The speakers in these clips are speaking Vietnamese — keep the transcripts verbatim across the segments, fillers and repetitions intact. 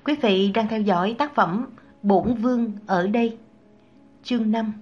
Quý vị đang theo dõi tác phẩm Bổn Vương ở đây. Chương năm.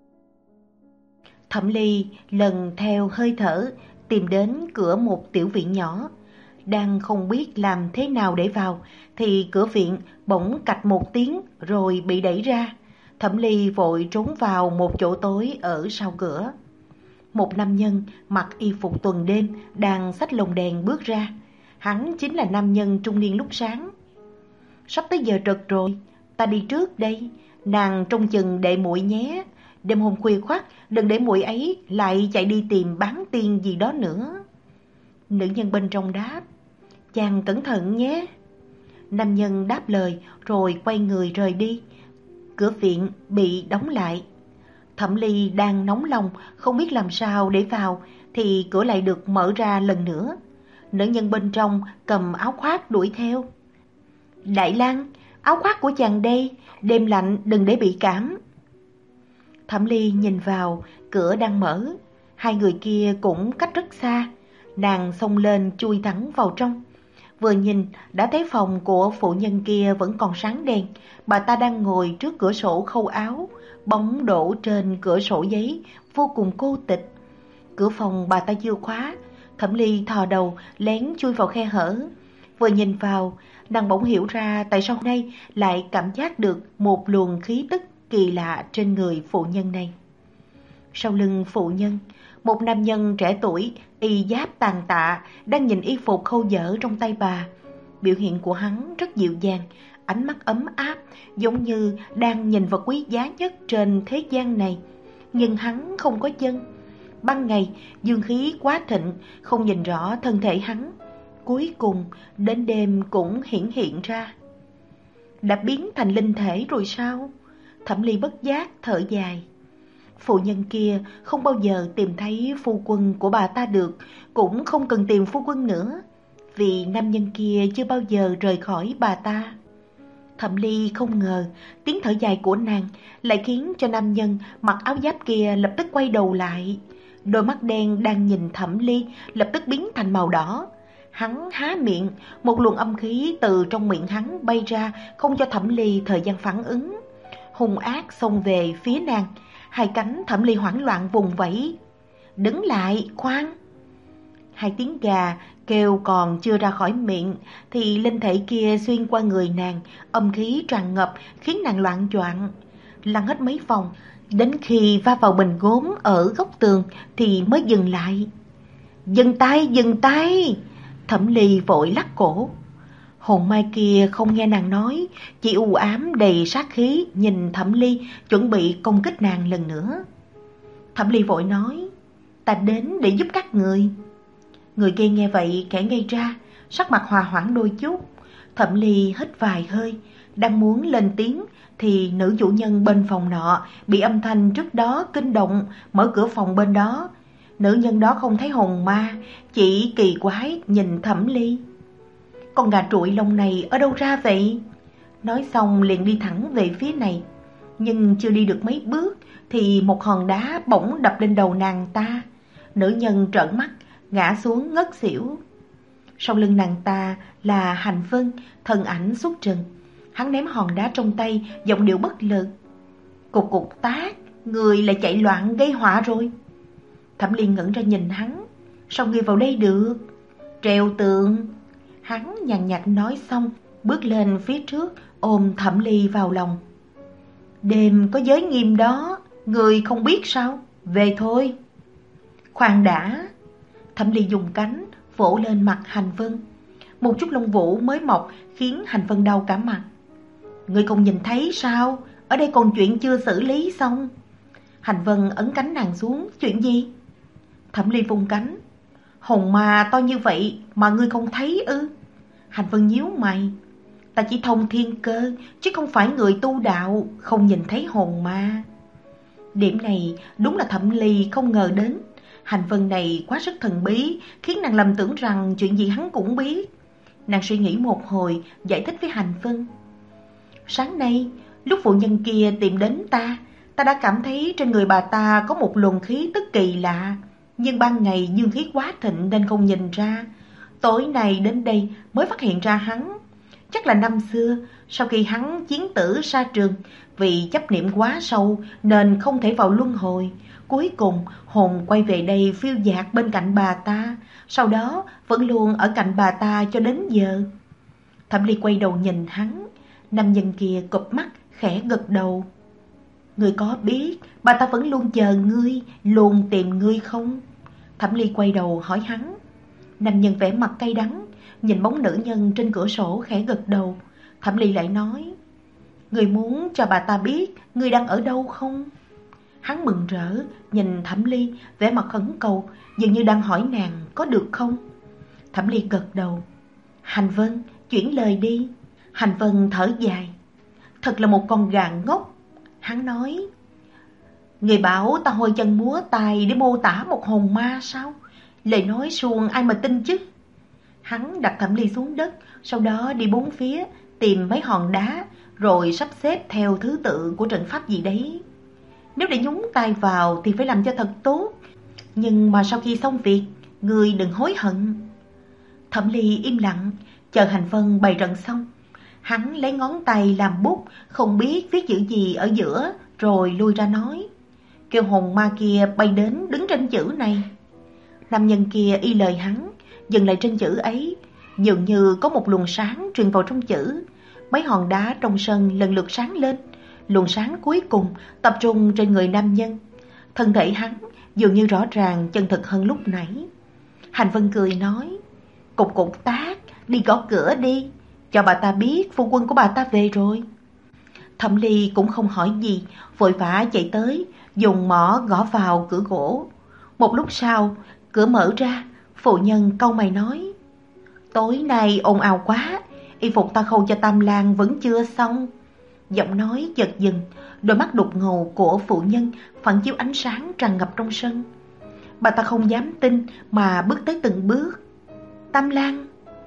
Thẩm Ly lần theo hơi thở tìm đến cửa một tiểu viện nhỏ. Đang không biết làm thế nào để vào thì cửa viện bỗng cạch một tiếng rồi bị đẩy ra. Thẩm Ly vội trốn vào một chỗ tối ở sau cửa. Một nam nhân mặc y phục tuần đêm đang xách lồng đèn bước ra. Hắn chính là nam nhân trung niên lúc sáng. Sắp tới giờ trật rồi, ta đi trước đây, nàng trông chừng đệ muội nhé. Đêm hôm khuya khoắt, đừng để muội ấy lại chạy đi tìm bán tiên gì đó nữa. Nữ nhân bên trong đáp, chàng cẩn thận nhé. Nam nhân đáp lời rồi quay người rời đi. Cửa viện bị đóng lại. Thẩm Ly đang nóng lòng, không biết làm sao để vào, thì cửa lại được mở ra lần nữa. Nữ nhân bên trong cầm áo khoác đuổi theo. Đại lang, áo khoác của chàng đây, đêm lạnh đừng để bị cảm. Thẩm Ly nhìn vào, cửa đang mở. Hai người kia cũng cách rất xa. Nàng xông lên chui thẳng vào trong. Vừa nhìn đã thấy phòng của phụ nhân kia vẫn còn sáng đèn. Bà ta đang ngồi trước cửa sổ khâu áo, bóng đổ trên cửa sổ giấy, vô cùng cô tịch. Cửa phòng bà ta chưa khóa. Thẩm Ly thò đầu lén chui vào khe hở. Vừa nhìn vào, nàng bỗng hiểu ra tại sao nay lại cảm giác được một luồng khí tức kỳ lạ trên người phụ nhân này. Sau lưng phụ nhân, một nam nhân trẻ tuổi, y giáp tàn tạ, đang nhìn y phục khâu dở trong tay bà. Biểu hiện của hắn rất dịu dàng, ánh mắt ấm áp, giống như đang nhìn vật quý giá nhất trên thế gian này. Nhưng hắn không có chân. Ban ngày, dương khí quá thịnh, không nhìn rõ thân thể hắn. Cuối cùng, đến đêm cũng hiển hiện ra. Đã biến thành linh thể rồi sao? Thẩm Ly bất giác thở dài. Phụ nhân kia không bao giờ tìm thấy phu quân của bà ta được, cũng không cần tìm phu quân nữa, vì nam nhân kia chưa bao giờ rời khỏi bà ta. Thẩm Ly không ngờ tiếng thở dài của nàng lại khiến cho nam nhân mặc áo giáp kia lập tức quay đầu lại. Đôi mắt đen đang nhìn Thẩm Ly lập tức biến thành màu đỏ. Hắn há miệng, một luồng âm khí từ trong miệng hắn bay ra, không cho Thẩm Ly thời gian phản ứng. Hung ác xông về phía nàng. Hai cánh Thẩm Ly hoảng loạn vùng vẫy. Đứng lại, khoan! Hai tiếng gà kêu còn chưa ra khỏi miệng thì linh thể kia xuyên qua người nàng, âm khí tràn ngập khiến nàng loạn choạng. Lăn hết mấy vòng, đến khi va vào bình gốm ở góc tường thì mới dừng lại. Dừng tay, dừng tay! Thẩm Ly vội lắc cổ. Hồn mai kia không nghe nàng nói, chỉ u ám đầy sát khí nhìn Thẩm Ly, chuẩn bị công kích nàng lần nữa. Thẩm Ly vội nói, ta đến để giúp các người. Người kia nghe vậy kẻ ngây ra, sắc mặt hòa hoãn đôi chút. Thẩm Ly hít vài hơi, đang muốn lên tiếng thì nữ chủ nhân bên phòng nọ bị âm thanh trước đó kinh động, mở cửa phòng bên đó. Nữ nhân đó không thấy hồn ma, chỉ kỳ quái nhìn Thẩm Ly. Con gà trụi lông này ở đâu ra vậy? Nói xong liền đi thẳng về phía này. Nhưng chưa đi được mấy bước thì một hòn đá bỗng đập lên đầu nàng ta. Nữ nhân trợn mắt, ngã xuống ngất xỉu. Sau lưng nàng ta là Hành Vân, thân ảnh xuất trần. Hắn ném hòn đá trong tay, giọng điệu bất lực. Cục cục tác, người lại chạy loạn gây họa rồi. Thẩm Ly ngẩn ra nhìn hắn. Sao ngươi vào đây được? Treo tường. Hắn nhàn nhạt nói xong, bước lên phía trước, ôm Thẩm Ly vào lòng. Đêm có giới nghiêm đó, người không biết sao? Về thôi. Khoan đã. Thẩm Ly dùng cánh vỗ lên mặt Hành Vân. Một chút lông vũ mới mọc khiến Hành Vân đau cả mặt. Người không nhìn thấy sao? Ở đây còn chuyện chưa xử lý xong. Hành Vân ấn cánh nàng xuống. Chuyện gì? Thẩm Ly vung cánh. Hồn ma to như vậy mà ngươi không thấy ư? Hành Vân nhíu mày. Ta chỉ thông thiên cơ, chứ không phải người tu đạo, không nhìn thấy hồn ma. Điểm này đúng là Thẩm Ly không ngờ đến. Hành Vân này quá sức thần bí, khiến nàng lầm tưởng rằng chuyện gì hắn cũng biết. Nàng suy nghĩ một hồi, giải thích với Hành Vân. Sáng nay, lúc phụ nhân kia tìm đến ta, ta đã cảm thấy trên người bà ta có một luồng khí tức kỳ lạ. Nhưng ban ngày dương khí quá thịnh nên không nhìn ra. Tối nay đến đây mới phát hiện ra hắn. Chắc là năm xưa, sau khi hắn chiến tử sa trường, vì chấp niệm quá sâu nên không thể vào luân hồi. Cuối cùng hồn quay về đây phiêu dạt bên cạnh bà ta, sau đó vẫn luôn ở cạnh bà ta cho đến giờ. Thẩm Ly quay đầu nhìn hắn, nam nhân kia cụp mắt khẽ gật đầu. Ngươi có biết bà ta vẫn luôn chờ ngươi, luôn tìm ngươi không? Thẩm Ly quay đầu hỏi hắn. Nam nhân vẻ mặt cay đắng, nhìn bóng nữ nhân trên cửa sổ khẽ gật đầu. Thẩm Ly lại nói, ngươi muốn cho bà ta biết ngươi đang ở đâu không? Hắn mừng rỡ, nhìn Thẩm Ly, vẻ mặt khẩn cầu, dường như đang hỏi nàng có được không? Thẩm Ly gật đầu. Hành Vân, chuyển lời đi. Hành Vân thở dài. Thật là một con gà ngốc. Hắn nói, người bảo ta hôi chân múa tay để mô tả một hồn ma sao? Lời nói suông ai mà tin chứ? Hắn đặt Thẩm Ly xuống đất, sau đó đi bốn phía, tìm mấy hòn đá, rồi sắp xếp theo thứ tự của trận pháp gì đấy. Nếu để nhúng tay vào thì phải làm cho thật tốt. Nhưng mà sau khi xong việc, ngươi đừng hối hận. Thẩm Ly im lặng, chờ Hành Vân bày trận xong. Hắn lấy ngón tay làm bút, không biết viết chữ gì ở giữa, rồi lui ra nói, kêu hồn ma kia bay đến đứng trên chữ này. Nam nhân kia y lời hắn, dừng lại trên chữ ấy. Dường như có một luồng sáng truyền vào trong chữ. Mấy hòn đá trong sân lần lượt sáng lên. Luồng sáng cuối cùng tập trung trên người nam nhân. Thân thể hắn dường như rõ ràng chân thực hơn lúc nãy. Hành Vân cười nói, cục cục tác, đi gõ cửa đi, cho bà ta biết phu quân của bà ta về rồi. Thẩm Ly cũng không hỏi gì, vội vã chạy tới, dùng mỏ gõ vào cửa gỗ. Một lúc sau, cửa mở ra, phụ nhân cau mày nói, tối nay ồn ào quá, y phục ta khâu cho Tam Lang vẫn chưa xong. Giọng nói chợt dừng, đôi mắt đục ngầu của phụ nhân phản chiếu ánh sáng tràn ngập trong sân. Bà ta không dám tin mà bước tới từng bước. Tam Lang.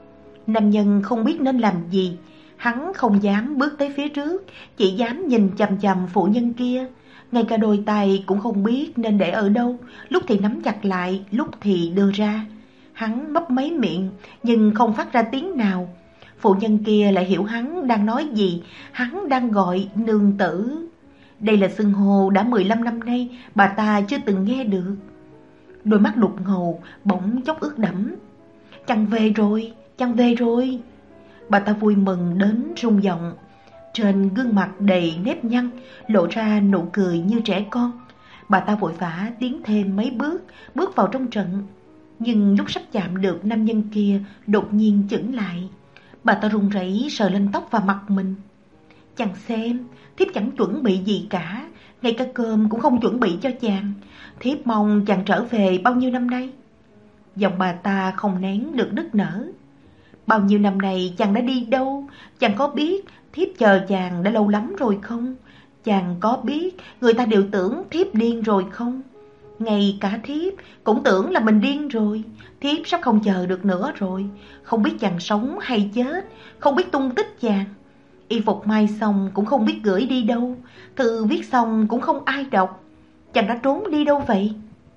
Nam nhân không biết nên làm gì. Hắn không dám bước tới phía trước, chỉ dám nhìn chằm chằm phụ nhân kia. Ngay cả đôi tay cũng không biết nên để ở đâu, lúc thì nắm chặt lại, lúc thì đưa ra. Hắn mấp máy miệng nhưng không phát ra tiếng nào. Phụ nhân kia lại hiểu hắn đang nói gì. Hắn đang gọi nương tử. Đây là xưng hô đã mười lăm năm nay bà ta chưa từng nghe được. Đôi mắt đục ngầu bỗng chốc ướt đẫm. Chàng về rồi, chàng về rồi. Bà ta vui mừng đến rung giọng. Trên gương mặt đầy nếp nhăn lộ ra nụ cười như trẻ con. Bà ta vội vã tiến thêm mấy bước, bước vào trong trận. Nhưng lúc sắp chạm được nam nhân kia, đột nhiên chững lại. Bà ta run rẩy sờ lên tóc và mặt mình. Chàng xem, thiếp chẳng chuẩn bị gì cả, ngay cả cơm cũng không chuẩn bị cho chàng. Thiếp mong chàng trở về bao nhiêu năm nay? Giọng bà ta không nén được nức nở. Bao nhiêu năm nay chàng đã đi đâu? Chàng có biết thiếp chờ chàng đã lâu lắm rồi không? Chàng có biết người ta đều tưởng thiếp điên rồi không? Ngay cả thiếp cũng tưởng là mình điên rồi. Thiếp sắp không chờ được nữa rồi. Không biết chàng sống hay chết, không biết tung tích chàng. Y phục may xong cũng không biết gửi đi đâu, thư viết xong cũng không ai đọc. Chàng đã trốn đi đâu vậy?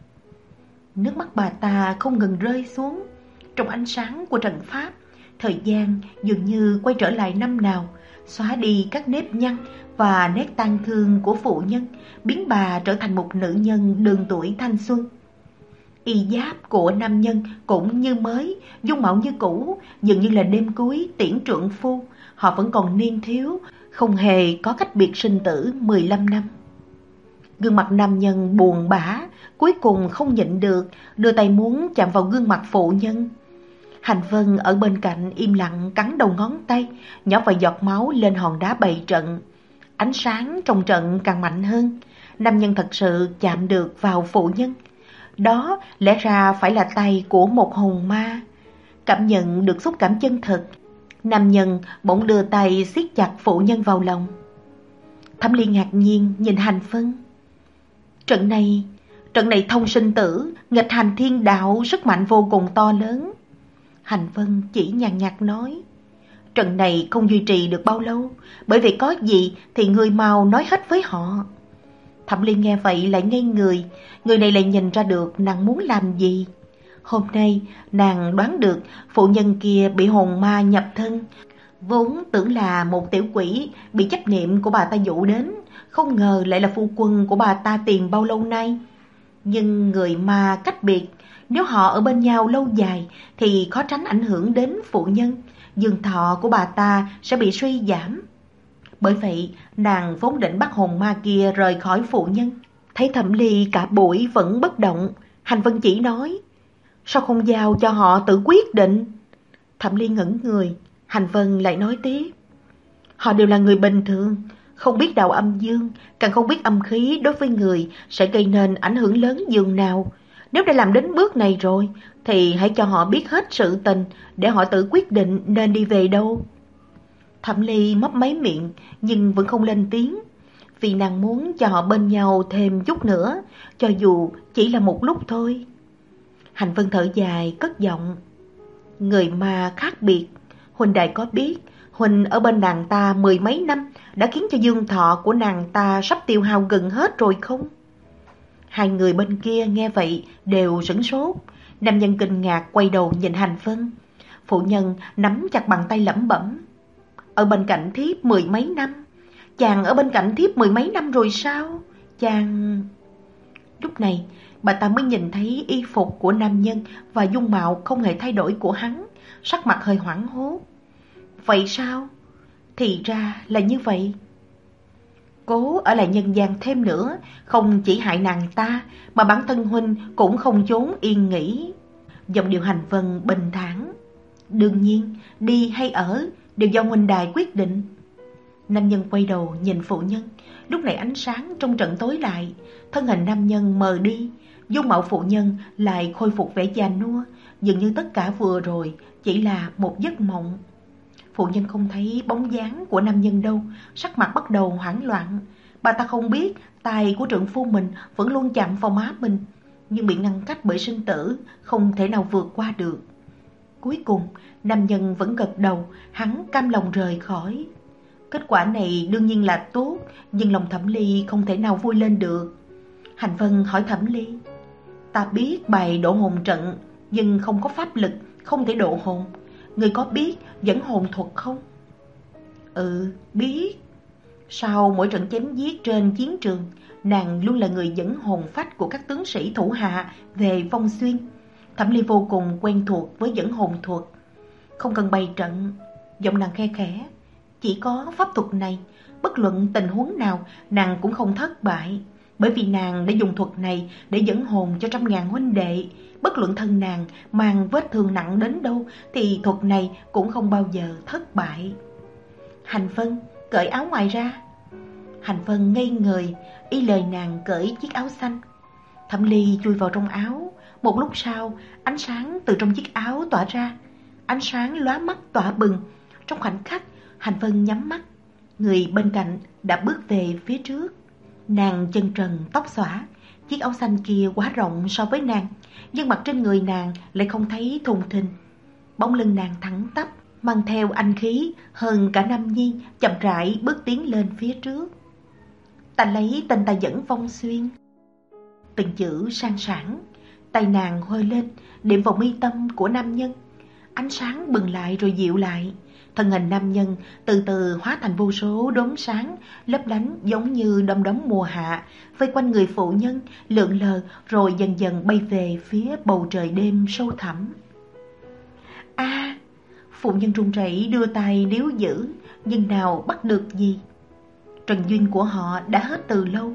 Nước mắt bà ta không ngừng rơi xuống. Trong ánh sáng của trận pháp, thời gian dường như quay trở lại năm nào, xóa đi các nếp nhăn và nét tang thương của phụ nhân, biến bà trở thành một nữ nhân đường tuổi thanh xuân. Y giáp của nam nhân cũng như mới, dung mạo như cũ, dường như là đêm cuối tiễn trượng phu. Họ vẫn còn niên thiếu, không hề có cách biệt sinh tử mười lăm năm. Gương mặt nam nhân buồn bã, cuối cùng không nhịn được, đưa tay muốn chạm vào gương mặt phụ nhân. Hành Vân ở bên cạnh im lặng cắn đầu ngón tay, nhỏ vài giọt máu lên hòn đá bày trận. Ánh sáng trong trận càng mạnh hơn. Nam nhân thật sự chạm được vào phụ nhân. Đó lẽ ra phải là tay của một hồn ma. Cảm nhận được xúc cảm chân thực, nam nhân bỗng đưa tay siết chặt phụ nhân vào lòng. Thẩm Ly ngạc nhiên nhìn Hành Vân. Trận này, trận này thông sinh tử, nghịch hành thiên đạo, sức mạnh vô cùng to lớn. Hành Vân chỉ nhàn nhạt nói, trận này không duy trì được bao lâu, bởi vì có gì thì người mau nói hết với họ. Thẩm Ly nghe vậy lại ngây người, người này lại nhìn ra được nàng muốn làm gì. Hôm nay nàng đoán được phụ nhân kia bị hồn ma nhập thân, Vốn tưởng là một tiểu quỷ bị chấp niệm của bà ta dụ đến, không ngờ lại là phu quân của bà ta tìm bao lâu nay. Nhưng người ma cách biệt, nếu họ ở bên nhau lâu dài thì khó tránh ảnh hưởng đến phụ nhân, dương thọ của bà ta sẽ bị suy giảm. Bởi vậy, nàng vốn định bắt hồn ma kia rời khỏi phụ nhân. Thấy Thẩm Ly cả buổi vẫn bất động, Hành Vân chỉ nói, sao không giao cho họ tự quyết định? Thẩm Ly ngẩn người, Hành Vân lại nói tiếp, họ đều là người bình thường, không biết đạo âm dương, càng không biết âm khí đối với người sẽ gây nên ảnh hưởng lớn dường nào. Nếu đã làm đến bước này rồi, thì hãy cho họ biết hết sự tình, để họ tự quyết định nên đi về đâu. Thẩm Ly mấp máy miệng, nhưng vẫn không lên tiếng, vì nàng muốn cho họ bên nhau thêm chút nữa, cho dù chỉ là một lúc thôi. Hành Vân thở dài, cất giọng, người ma khác biệt, huynh đài có biết, huynh ở bên nàng ta mười mấy năm đã khiến cho dương thọ của nàng ta sắp tiêu hao gần hết rồi không? Hai người bên kia nghe vậy đều sửng sốt. Nam nhân kinh ngạc quay đầu nhìn Hành Vân. Phụ nhân nắm chặt bàn tay lẩm bẩm, ở bên cạnh thiếp mười mấy năm. Chàng ở bên cạnh thiếp mười mấy năm rồi sao? Chàng... Lúc này bà ta mới nhìn thấy y phục của nam nhân và dung mạo không hề thay đổi của hắn, sắc mặt hơi hoảng hốt. Vậy sao? Thì ra là như vậy. Cố ở lại nhân gian thêm nữa, không chỉ hại nàng ta, mà bản thân huynh cũng không trốn yên nghỉ. Giọng điệu Hành Vân bình thản, đương nhiên, đi hay ở đều do huynh đài quyết định. Nam nhân quay đầu nhìn phụ nhân, lúc này ánh sáng trong trận tối lại, thân hình nam nhân mờ đi, dung mạo phụ nhân lại khôi phục vẻ già nua, dường như tất cả vừa rồi chỉ là một giấc mộng. Phụ nhân không thấy bóng dáng của nam nhân đâu, sắc mặt bắt đầu hoảng loạn. Bà ta không biết tay của trượng phu mình vẫn luôn chạm vào má mình, nhưng bị ngăn cách bởi sinh tử, không thể nào vượt qua được. Cuối cùng, nam nhân vẫn gật đầu, hắn cam lòng rời khỏi. Kết quả này đương nhiên là tốt, nhưng lòng Thẩm Ly không thể nào vui lên được. Hành Vân hỏi Thẩm Ly, ta biết bày độ hồn trận, nhưng không có pháp lực, không thể độ hồn. Người có biết dẫn hồn thuật không? Ừ, biết. Sau mỗi trận chém giết trên chiến trường, nàng luôn là người dẫn hồn phách của các tướng sĩ thủ hạ về Vong Xuyên. Thẩm Ly vô cùng quen thuộc với dẫn hồn thuật. Không cần bày trận, giọng nàng khe khẽ, chỉ có pháp thuật này, bất luận tình huống nào nàng cũng không thất bại. Bởi vì nàng đã dùng thuật này để dẫn hồn cho trăm ngàn huynh đệ. Bất luận thân nàng mang vết thương nặng đến đâu thì thuật này cũng không bao giờ thất bại. Hành Vân cởi áo ngoài ra. Hành Vân ngây người, y lời nàng cởi chiếc áo xanh. Thẩm Ly chui vào trong áo. Một lúc sau, ánh sáng từ trong chiếc áo tỏa ra. Ánh sáng lóa mắt tỏa bừng. Trong khoảnh khắc, Hành Vân nhắm mắt. Người bên cạnh đã bước về phía trước. Nàng chân trần tóc xõa, chiếc áo xanh kia quá rộng so với nàng, nhưng mặt trên người nàng lại không thấy thùng thình. Bóng lưng nàng thẳng tắp, mang theo anh khí hơn cả Nam Nhi, chậm rãi bước tiến lên phía trước. Ta lấy tên ta dẫn Vong Xuyên. Từng chữ sang sảng, tay nàng hơi lên, điểm vào mi tâm của nam nhân. Ánh sáng bừng lại rồi dịu lại. Thân hình nam nhân từ từ hóa thành vô số đốm sáng, lấp lánh giống như đom đóm mùa hạ, vây quanh người phụ nhân, lượn lờ rồi dần dần bay về phía bầu trời đêm sâu thẳm. A, à, phụ nhân run rẩy đưa tay níu giữ, nhưng nào bắt được gì. Trần duyên của họ đã hết từ lâu.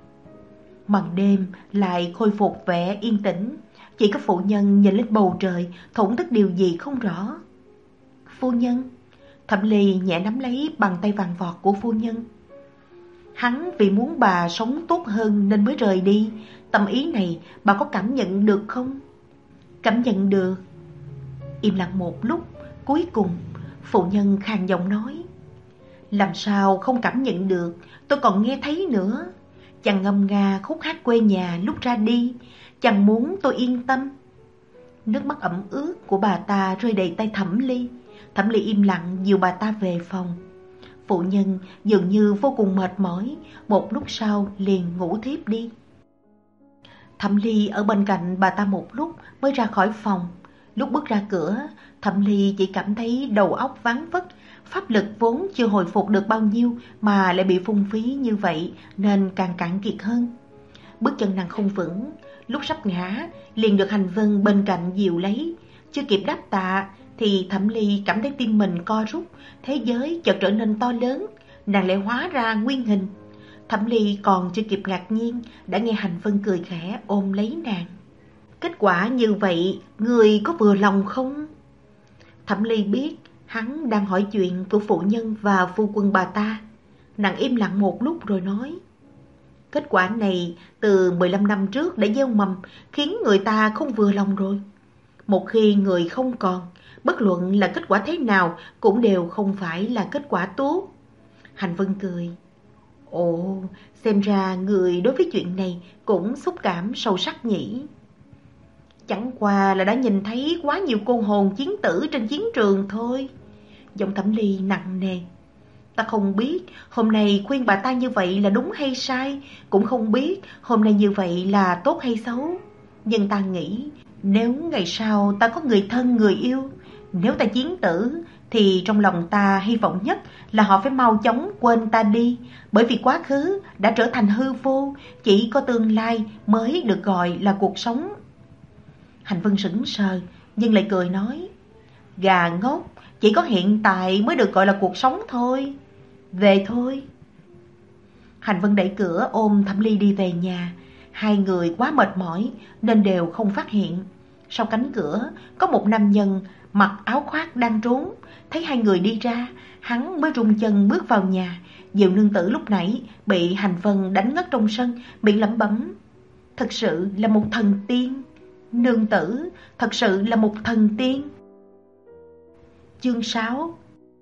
Màn đêm lại khôi phục vẻ yên tĩnh, chỉ có phụ nhân nhìn lên bầu trời, thổn thức điều gì không rõ. Phu nhân. Thẩm Ly nhẹ nắm lấy bàn tay vàng vọt của phu nhân. Hắn vì muốn bà sống tốt hơn nên mới rời đi. Tâm ý này bà có cảm nhận được không? Cảm nhận được. Im lặng một lúc, cuối cùng phụ nhân khàn giọng nói, làm sao không cảm nhận được, tôi còn nghe thấy nữa. Chàng ngâm nga khúc hát quê nhà lúc ra đi, chàng muốn tôi yên tâm. Nước mắt ẩm ướt của bà ta rơi đầy tay Thẩm Ly. Thẩm Ly im lặng dìu bà ta về phòng. Phụ nhân dường như vô cùng mệt mỏi, một lúc sau liền ngủ thiếp đi. Thẩm Ly ở bên cạnh bà ta một lúc mới ra khỏi phòng. Lúc bước ra cửa, Thẩm Ly chỉ cảm thấy đầu óc váng vất, pháp lực vốn chưa hồi phục được bao nhiêu mà lại bị phung phí như vậy nên càng cạn kiệt hơn. Bước chân nàng không vững, lúc sắp ngã liền được Hành Vân bên cạnh dìu lấy. Chưa kịp đáp tạ thì Thẩm Ly cảm thấy tim mình co rút, thế giới chợt trở nên to lớn, nàng lại hóa ra nguyên hình. Thẩm Ly còn chưa kịp ngạc nhiên đã nghe Hành Vân cười khẽ ôm lấy nàng. Kết quả như vậy, người có vừa lòng không? Thẩm Ly biết hắn đang hỏi chuyện của phụ nhân và phu quân bà ta. Nàng im lặng một lúc rồi nói: kết quả này từ mười lăm năm trước đã gieo mầm, khiến người ta không vừa lòng rồi. Một khi người không còn, bất luận là kết quả thế nào cũng đều không phải là kết quả tốt. Hành Vân cười: ồ, xem ra người đối với chuyện này cũng xúc cảm sâu sắc nhỉ. Chẳng qua là đã nhìn thấy quá nhiều cô hồn chiến tử trên chiến trường thôi. Giọng Thẩm Ly nặng nề. Ta không biết hôm nay khuyên bà ta như vậy là đúng hay sai, cũng không biết hôm nay như vậy là tốt hay xấu. Nhưng ta nghĩ nếu ngày sau ta có người thân người yêu, nếu ta chiến tử thì trong lòng ta hy vọng nhất là họ phải mau chóng quên ta đi, bởi vì quá khứ đã trở thành hư vô, chỉ có tương lai mới được gọi là cuộc sống. Hành Vân sững sờ nhưng lại cười nói: gà ngốc, chỉ có hiện tại mới được gọi là cuộc sống thôi. Về thôi. Hành Vân đẩy cửa ôm Thẩm Ly đi về nhà. Hai người quá mệt mỏi nên đều không phát hiện. Sau cánh cửa có một nam nhân mặc áo khoác đang trốn. Thấy hai người đi ra, hắn mới rung chân bước vào nhà. Diệu nương tử lúc nãy bị Hành Vân đánh ngất trong sân, miệng lẩm bẩm: thật sự là một thần tiên. Nương tử, thật sự là một thần tiên. Chương sáu.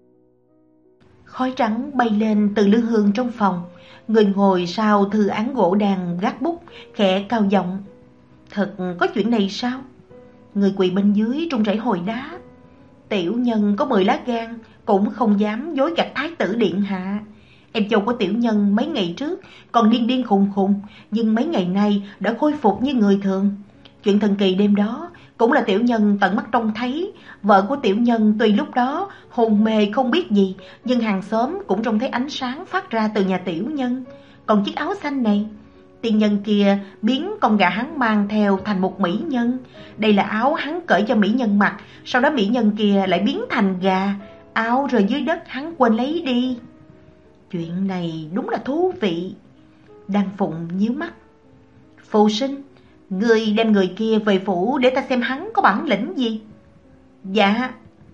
Khói trắng bay lên từ lư hương trong phòng. Người ngồi sau thư án gỗ đàn gác bút, khẽ cao giọng: thật có chuyện này sao? Người quỳ bên dưới run rẩy hồi đáp: tiểu nhân có mười lá gan, cũng không dám dối gạt thái tử điện hạ. Em dâu của tiểu nhân mấy ngày trước còn điên điên khùng khùng, nhưng mấy ngày nay đã khôi phục như người thường. Chuyện thần kỳ đêm đó cũng là tiểu nhân tận mắt trông thấy. Vợ của tiểu nhân tuy lúc đó hôn mê không biết gì, nhưng hàng xóm cũng trông thấy ánh sáng phát ra từ nhà tiểu nhân. Còn chiếc áo xanh này, tiên nhân kia biến con gà hắn mang theo thành một mỹ nhân. Đây là áo hắn cởi cho mỹ nhân mặc, sau đó mỹ nhân kia lại biến thành gà. Áo rơi dưới đất hắn quên lấy đi. Chuyện này đúng là thú vị. Đan Phụng nhíu mắt: Phù sinh, ngươi đem người kia về phủ để ta xem hắn có bản lĩnh gì. Dạ.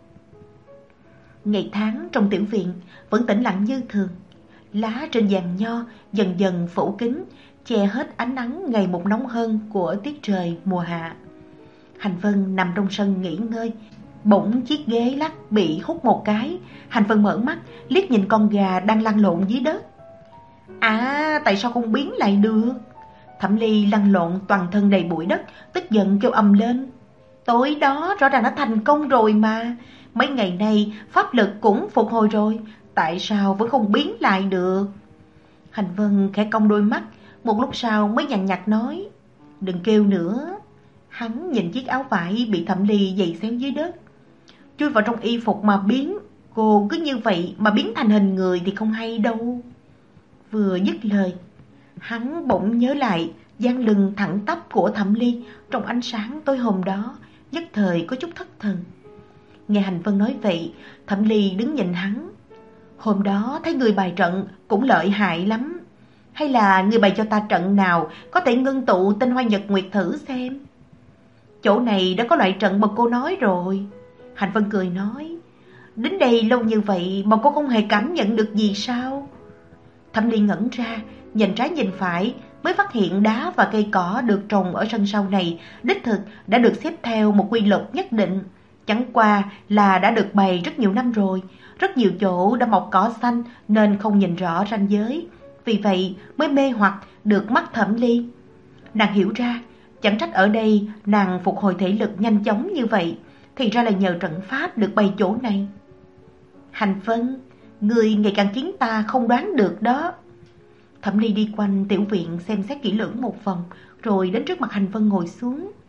Ngày tháng trong tiểu viện vẫn tĩnh lặng như thường. Lá trên giàn nho dần dần phủ kín, che hết ánh nắng ngày một nóng hơn của tiết trời mùa hạ. Hành Vân nằm trong sân nghỉ ngơi. Bỗng chiếc ghế lắc bị hút một cái. Hành Vân mở mắt liếc nhìn con gà đang lăn lộn dưới đất. À, tại sao không biến lại được? Thẩm Ly lăn lộn toàn thân đầy bụi đất, tức giận kêu ầm lên: tối đó rõ ràng đã thành công rồi mà. Mấy ngày nay pháp lực cũng phục hồi rồi, tại sao vẫn không biến lại được? Hành Vân khẽ cong đôi mắt, một lúc sau mới nhàn nhạt nói: đừng kêu nữa. Hắn nhìn chiếc áo vải bị Thẩm Ly giày xéo dưới đất. Chui vào trong y phục mà biến, cô cứ như vậy mà biến thành hình người thì không hay đâu. Vừa dứt lời, hắn bỗng nhớ lại dáng lưng thẳng tắp của Thẩm Ly trong ánh sáng tối hôm đó, nhất thời có chút thất thần. Nghe Hành Vân nói vậy, Thẩm Ly đứng nhìn hắn. Hôm đó thấy người bài trận cũng lợi hại lắm. Hay là người bày cho ta trận nào có thể ngưng tụ tinh hoa nhật nguyệt thử xem? Chỗ này đã có loại trận mà cô nói rồi. Hành Vân cười nói: đến đây lâu như vậy mà cô không hề cảm nhận được gì sao? Thẩm Ly ngẩn ra, nhìn trái nhìn phải, mới phát hiện đá và cây cỏ được trồng ở sân sau này đích thực đã được xếp theo một quy luật nhất định. Chẳng qua là đã được bày rất nhiều năm rồi, rất nhiều chỗ đã mọc cỏ xanh nên không nhìn rõ ranh giới, vì vậy mới mê hoặc được mắt Thẩm Ly. Nàng hiểu ra, chẳng trách ở đây nàng phục hồi thể lực nhanh chóng như vậy, thì ra là nhờ trận pháp được bày chỗ này. Hành Vân, người ngày càng khiến ta không đoán được đó. Thẩm Ly đi quanh tiểu viện xem xét kỹ lưỡng một vòng, rồi đến trước mặt Hành Vân ngồi xuống.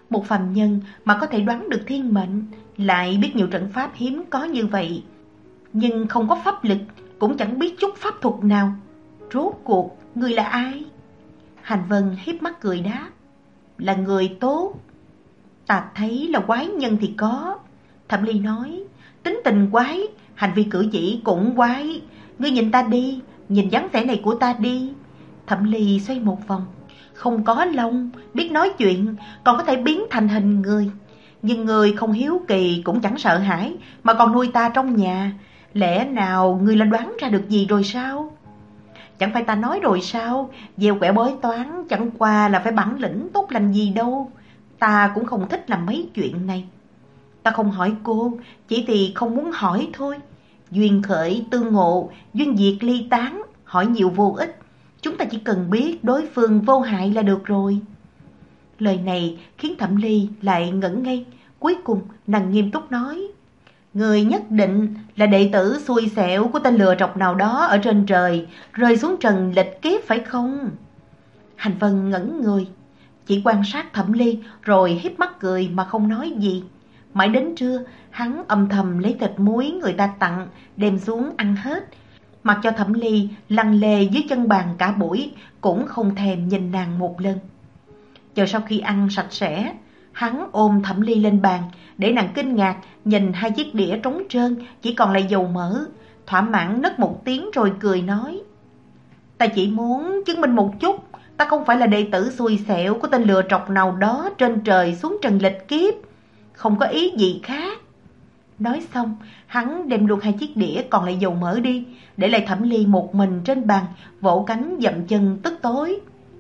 Một phàm nhân mà có thể đoán được thiên mệnh, lại biết nhiều trận pháp hiếm có như vậy, nhưng không có pháp lực, cũng chẳng biết chút pháp thuật nào. Rốt cuộc, người là ai? Hành Vân hiếp mắt cười đáp, là người tốt. Ta thấy là quái nhân thì có. Thẩm Ly nói, tính tình quái, hành vi cử chỉ cũng quái. Ngươi nhìn ta đi, nhìn dáng vẻ này của ta đi. Thẩm Ly xoay một vòng, không có lông, biết nói chuyện, còn có thể biến thành hình người. Nhưng người không hiếu kỳ cũng chẳng sợ hãi, mà còn nuôi ta trong nhà. Lẽ nào ngươi là đoán ra được gì rồi sao? Chẳng phải ta nói rồi sao, gieo quẻ bói toán chẳng qua là phải bản lĩnh tốt lành gì đâu. Ta cũng không thích làm mấy chuyện này. Ta không hỏi cô, chỉ vì không muốn hỏi thôi. Duyên khởi tương ngộ, duyên diệt ly tán, hỏi nhiều vô ích. Chúng ta chỉ cần biết đối phương vô hại là được rồi. Lời này khiến Thẩm Ly lại ngẩn ngây. Cuối cùng nàng nghiêm túc nói, người nhất định là đệ tử xui xẻo của tên lừa trọc nào đó ở trên trời, rơi xuống trần lịch kiếp phải không? Hành Vân ngẩn người, chỉ quan sát Thẩm Ly rồi híp mắt cười mà không nói gì. Mãi đến trưa, hắn âm thầm lấy thịt muối người ta tặng, đem xuống ăn hết. Mặc cho Thẩm Ly lăn lê dưới chân bàn cả buổi, cũng không thèm nhìn nàng một lần. Chờ sau khi ăn sạch sẽ, hắn ôm Thẩm Ly lên bàn, để nàng kinh ngạc nhìn hai chiếc đĩa trống trơn, chỉ còn lại dầu mỡ. Thỏa mãn nấc một tiếng rồi cười nói, ta chỉ muốn chứng minh một chút, ta không phải là đệ tử xui xẻo của tên lừa trọc nào đó trên trời xuống trần lịch kiếp, không có ý gì khác. Nói xong, hắn đem luôn hai chiếc đĩa còn lại dầu mỡ đi, để lại Thẩm Ly một mình trên bàn, vỗ cánh dậm chân tức tối.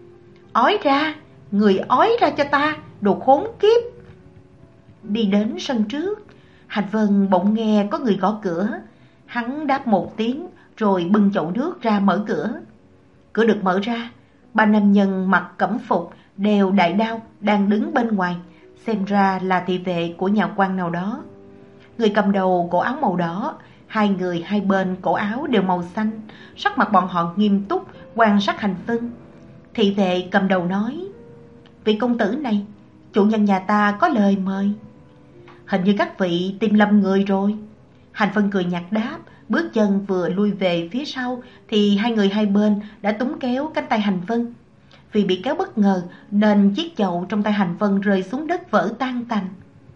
Ói ra, người ói ra cho ta, đồ khốn kiếp. Đi đến sân trước, Hành Vân bỗng nghe có người gõ cửa. Hắn đáp một tiếng rồi bưng chậu nước ra mở cửa. Cửa được mở ra, ba nam nhân mặc cẩm phục đeo đại đao đang đứng bên ngoài, xem ra là thị vệ của nhà quan nào đó. Người cầm đầu cổ áo màu đỏ, hai người hai bên cổ áo đều màu xanh, sắc mặt bọn họ nghiêm túc quan sát Hành Vân. Thị vệ cầm đầu nói, vị công tử này, chủ nhân nhà ta có lời mời. Hình như các vị tìm lầm người rồi. Hành Vân cười nhạt đáp, bước chân vừa lui về phía sau thì hai người hai bên đã túm kéo cánh tay Hành Vân. Vì bị kéo bất ngờ nên chiếc chậu trong tay Hành Vân rơi xuống đất vỡ tan tành.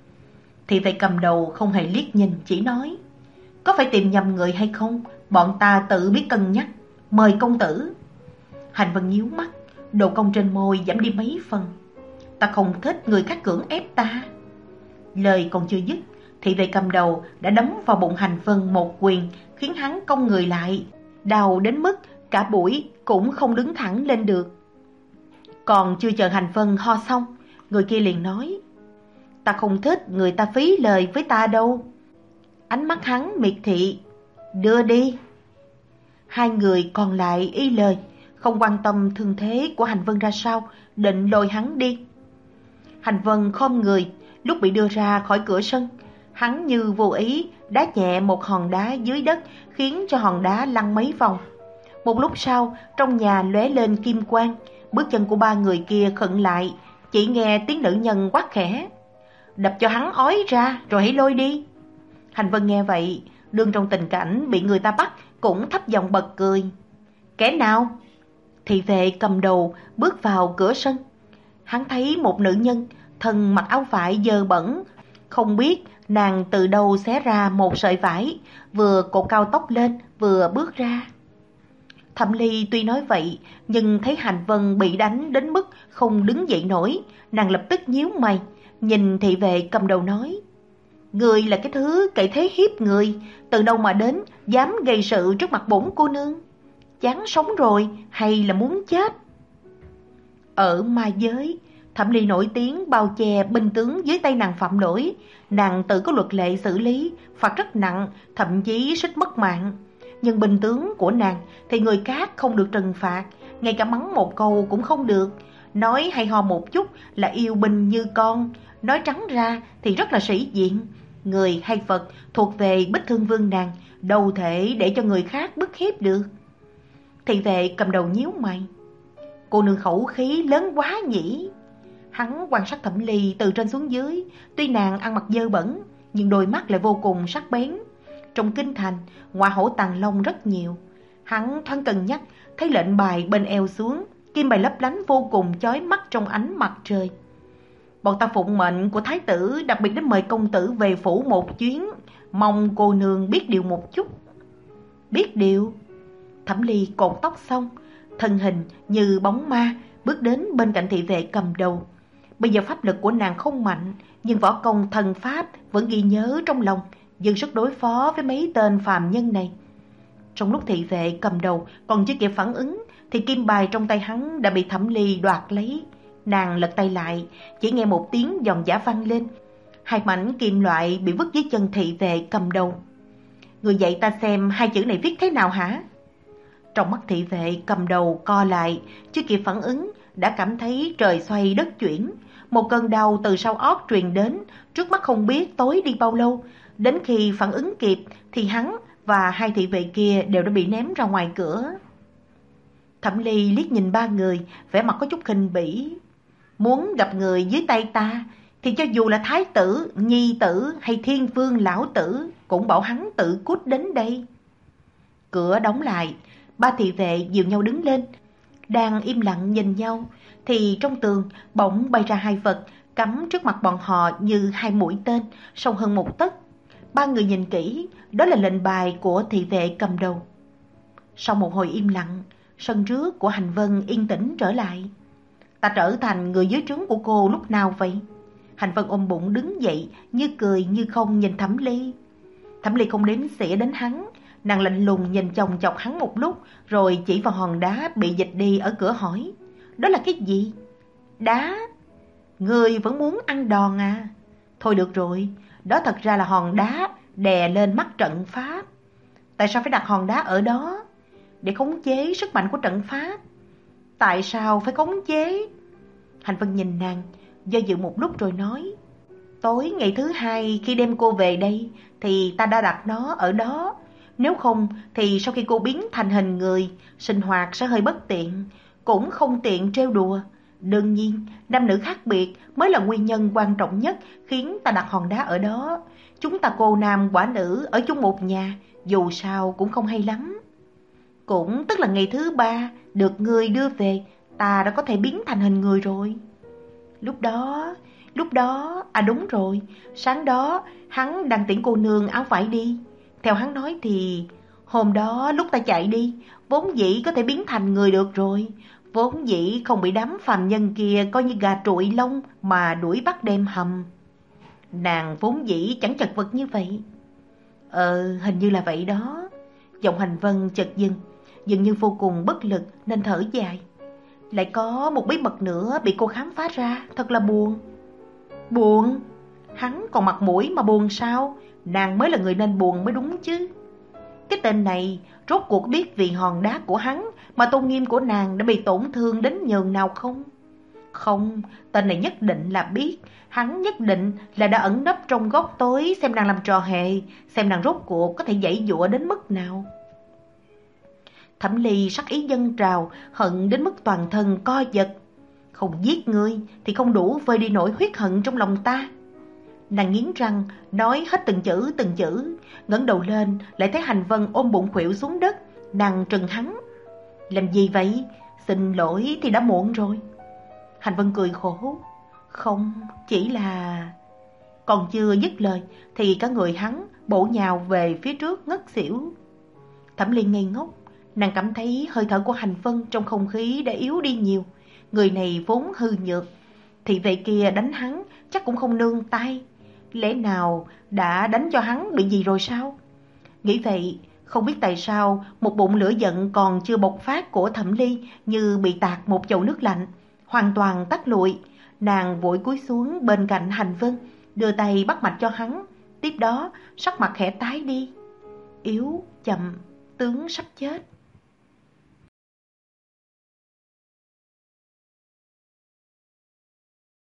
Thị vệ cầm đầu không hề liếc nhìn, chỉ nói, có phải tìm nhầm người hay không, bọn ta tự biết cân nhắc, mời công tử. Hành Vân nhíu mắt, độ cong trên môi giảm đi mấy phần. Ta không thích người khác cưỡng ép ta. Lời còn chưa dứt, thị vệ cầm đầu đã đấm vào bụng Hành Vân một quyền, khiến hắn cong người lại, đau đến mức cả buổi cũng không đứng thẳng lên được. Còn chưa chờ Hành Vân ho xong, người kia liền nói, ta không thích người ta phí lời với ta đâu. Ánh mắt hắn miệt thị, đưa đi. Hai người còn lại y lời, không quan tâm thương thế của Hành Vân ra sao, định lôi hắn đi. Hành Vân khom người, lúc bị đưa ra khỏi cửa sân, hắn như vô ý đá nhẹ một hòn đá dưới đất, khiến cho hòn đá lăn mấy vòng. Một lúc sau, trong nhà lóe lên kim quang, bước chân của ba người kia khựng lại, chỉ nghe tiếng nữ nhân quát khẽ, đập cho hắn ói ra rồi hãy lôi đi. Hành Vân nghe vậy, đương trong tình cảnh bị người ta bắt, cũng thấp giọng bật cười. Kẻ nào? Thị vệ cầm đầu bước vào cửa sân. Hắn thấy một nữ nhân, thân mặc áo vải dơ bẩn, không biết nàng từ đâu xé ra một sợi vải, vừa cột cao tóc lên, vừa bước ra. Thẩm Ly tuy nói vậy, nhưng thấy Hành Vân bị đánh đến mức không đứng dậy nổi, nàng lập tức nhíu mày, nhìn thị vệ cầm đầu nói, người là cái thứ cậy thế hiếp người, từ đâu mà đến, dám gây sự trước mặt bổn cô nương? Chán sống rồi hay là muốn chết? Ở ma giới, Thẩm Ly nổi tiếng bao che binh tướng dưới tay nàng phạm lỗi, nàng tự có luật lệ xử lý, phạt rất nặng, thậm chí suýt mất mạng. Nhưng binh tướng của nàng thì người khác không được trừng phạt, ngay cả mắng một câu cũng không được. Nói hay ho một chút là yêu binh như con, nói trắng ra thì rất là sĩ diện. Người hay vật thuộc về Bích Thương Vương nàng, đâu thể để cho người khác bức hiếp được. Thị vệ cầm đầu nhíu mày, cô nương khẩu khí lớn quá nhỉ? Hắn quan sát Thẩm Ly từ trên xuống dưới, tuy nàng ăn mặc dơ bẩn, nhưng đôi mắt lại vô cùng sắc bén. Trong kinh thành, ngọa hổ tàng long rất nhiều. Hắn thoáng cân nhắc, thấy lệnh bài bên eo xuống, kim bài lấp lánh vô cùng chói mắt trong ánh mặt trời. Bọn ta phụng mệnh của thái tử đặc biệt đến mời công tử về phủ một chuyến, mong cô nương biết điều một chút. Biết điều? Thẩm Ly cột tóc xong, thân hình như bóng ma bước đến bên cạnh thị vệ cầm đầu. Bây giờ pháp lực của nàng không mạnh, nhưng võ công thần pháp vẫn ghi nhớ trong lòng, dư sức đối phó với mấy tên phàm nhân này. Trong lúc thị vệ cầm đầu còn chưa kịp phản ứng, thì kim bài trong tay hắn đã bị Thẩm Ly đoạt lấy. Nàng lật tay lại, chỉ nghe một tiếng giòn giã vang lên. Hai mảnh kim loại bị vứt dưới chân thị vệ cầm đầu. Người dạy ta xem hai chữ này viết thế nào hả? Trong mắt thị vệ cầm đầu co lại, chưa kịp phản ứng đã cảm thấy trời xoay đất chuyển. Một cơn đau từ sau ót truyền đến, trước mắt không biết tối đi bao lâu. Đến khi phản ứng kịp thì hắn và hai thị vệ kia đều đã bị ném ra ngoài cửa. Thẩm Ly liếc nhìn ba người, vẻ mặt có chút khinh bỉ. Muốn gặp người dưới tay ta thì cho dù là thái tử, nhi tử hay thiên vương lão tử cũng bảo hắn tự cút đến đây. Cửa đóng lại, ba thị vệ dìu nhau đứng lên. Đang im lặng nhìn nhau thì trong tường bỗng bay ra hai vật, cắm trước mặt bọn họ như hai mũi tên, sâu hơn một tấc. Ba người nhìn kỹ, đó là lệnh bài của thị vệ cầm đầu. Sau một hồi im lặng, sân trước của Hành Vân yên tĩnh trở lại. Ta trở thành người dưới trướng của cô lúc nào vậy? Hành Vân ôm bụng đứng dậy, như cười như không nhìn Thẩm Ly. Thẩm Ly không đếm xỉa đến hắn, nàng lạnh lùng nhìn chòng chọc hắn một lúc, rồi chỉ vào hòn đá bị dịch đi ở cửa hỏi. Đó là cái gì? Đá? Người vẫn muốn ăn đòn à? Thôi được rồi, đó thật ra là hòn đá đè lên mắt trận pháp. Tại sao phải đặt hòn đá ở đó? Để khống chế sức mạnh của trận pháp. Tại sao phải khống chế? Hành Vân nhìn nàng, do dự một lúc rồi nói. Tối ngày thứ hai khi đem cô về đây thì ta đã đặt nó ở đó. Nếu không thì sau khi cô biến thành hình người, sinh hoạt sẽ hơi bất tiện, cũng không tiện trêu đùa. Đương nhiên, nam nữ khác biệt mới là nguyên nhân quan trọng nhất khiến ta đặt hòn đá ở đó. Chúng ta cô nam quả nữ ở chung một nhà, dù sao cũng không hay lắm. Cũng tức là ngày thứ ba được người đưa về, ta đã có thể biến thành hình người rồi. Lúc đó, lúc đó, à đúng rồi, sáng đó hắn đang tiễn cô nương áo vải đi. Theo hắn nói thì hôm đó lúc ta chạy đi, vốn dĩ có thể biến thành người được rồi. Vốn dĩ không bị đám phàm nhân kia coi như gà trụi lông mà đuổi bắt đem hầm. Nàng vốn dĩ chẳng chật vật như vậy. Ờ, hình như là vậy đó. Giọng Hành Vân chợt dừng, dường như vô cùng bất lực nên thở dài. Lại có một bí mật nữa bị cô khám phá ra, thật là buồn. Buồn? Hắn còn mặt mũi mà buồn sao? Nàng mới là người nên buồn mới đúng chứ. Cái tên này rốt cuộc biết vì hòn đá của hắn mà tôn nghiêm của nàng đã bị tổn thương đến nhường nào không? Không, tên này nhất định là biết. Hắn nhất định là đã ẩn nấp trong góc tối xem nàng làm trò hề, xem nàng rốt cuộc có thể giãy giụa đến mức nào. Thẩm Ly sắc ý dâng trào, hận đến mức toàn thân co giật. Không giết ngươi thì không đủ vơi đi nỗi huyết hận trong lòng ta. Nàng nghiến răng, nói hết từng chữ từng chữ, ngẩng đầu lên lại thấy Hành Vân ôm bụng khuỵu xuống đất. Nàng trừng hắn. Làm gì vậy? Xin lỗi thì đã muộn rồi. Hành Vân cười khổ. Không, chỉ là... Còn chưa dứt lời thì cả người hắn bổ nhào về phía trước ngất xỉu. Thẩm Ly ngây ngốc, nàng cảm thấy hơi thở của Hành Vân trong không khí đã yếu đi nhiều. Người này vốn hư nhược, thị vệ kia đánh hắn chắc cũng không nương tay. Lẽ nào đã đánh cho hắn bị gì rồi sao? Nghĩ vậy, không biết tại sao một bụng lửa giận còn chưa bộc phát của Thẩm Ly như bị tạt một chậu nước lạnh, hoàn toàn tắt lụi. Nàng vội cúi xuống bên cạnh Hành Vân, đưa tay bắt mạch cho hắn. Tiếp đó sắc mặt khẽ tái đi. Yếu, chậm, tướng sắp chết.